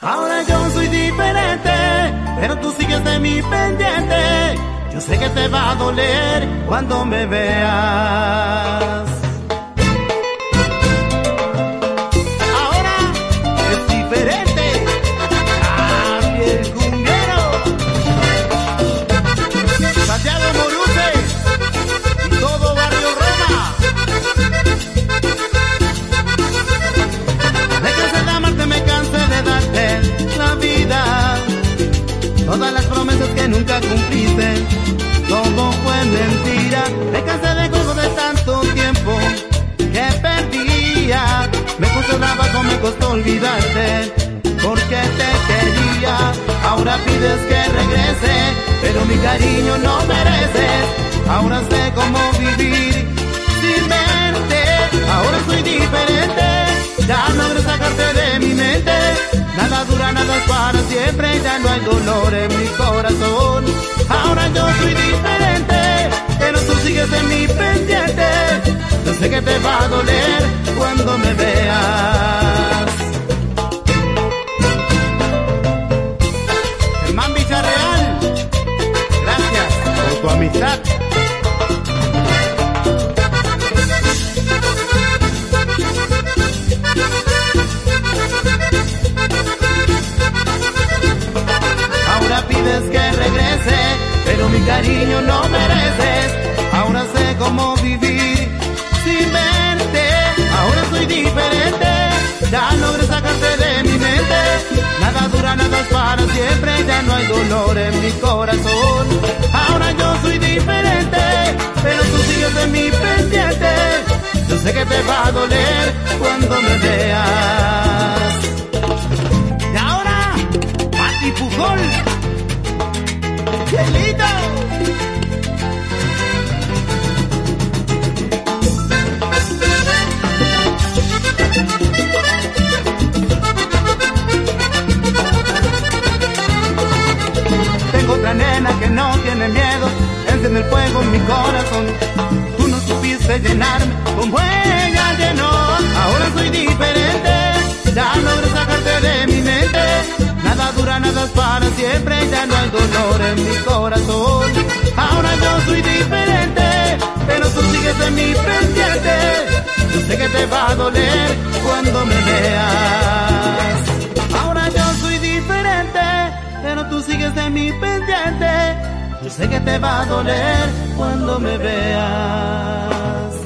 Ahora yo soy diferente, pero tú sigues de mi pendiente. Yo sé que te va a doler cuando me veas. Ahora es diferente. Javier Cumbiero, Santiago Moruse y todo Barrio Roma. Me cansé de amarte, me cansé de darte la vida. Todas las promesas que nunca cumpliste, todo fue mentira. Me cansé de juego de tanto tiempo que perdía. Me costó trabajo, me costó olvidarte, porque te quería. Ahora pides que regrese, pero mi cariño no mereces. Ahora sé cómo vivir sin verte. Ahora soy diferente, ya logré sacarte de mi mente. Nada dura, nada es para siempre, ya no hay dolor en mi corazón. Ahora yo soy diferente, pero tú sigues en mi pendiente. Yo sé que te va a doler cuando me veas. Germán Villarreal, gracias por tu amistad. Pides que regrese, pero mi cariño no mereces. Ahora sé cómo vivir sin verte. Ahora soy diferente, ya logré sacarte de mi mente. Nada dura, nada es para siempre, ya no hay dolor en mi corazón. Ahora yo soy diferente, pero tú sigues en mi pendiente. Yo sé que te va a doler cuando me veas. Y ahora, Pati Pujol, ¡Cielito! Tengo otra nena que no tiene miedo, enciende el fuego en mi corazón. Tú no supiste llenarme como ella llenó. Ahora soy diferente, ya logré sacarte de mi mente. Nada dura, nada es para siempre, ya no hay dolor en mi corazón. Ahora yo soy diferente, pero tú sigues en mi pendiente. Yo sé que te va a doler cuando me veas. Ahora yo soy diferente, pero tú sigues en mi pendiente. Yo sé que te va a doler cuando me veas.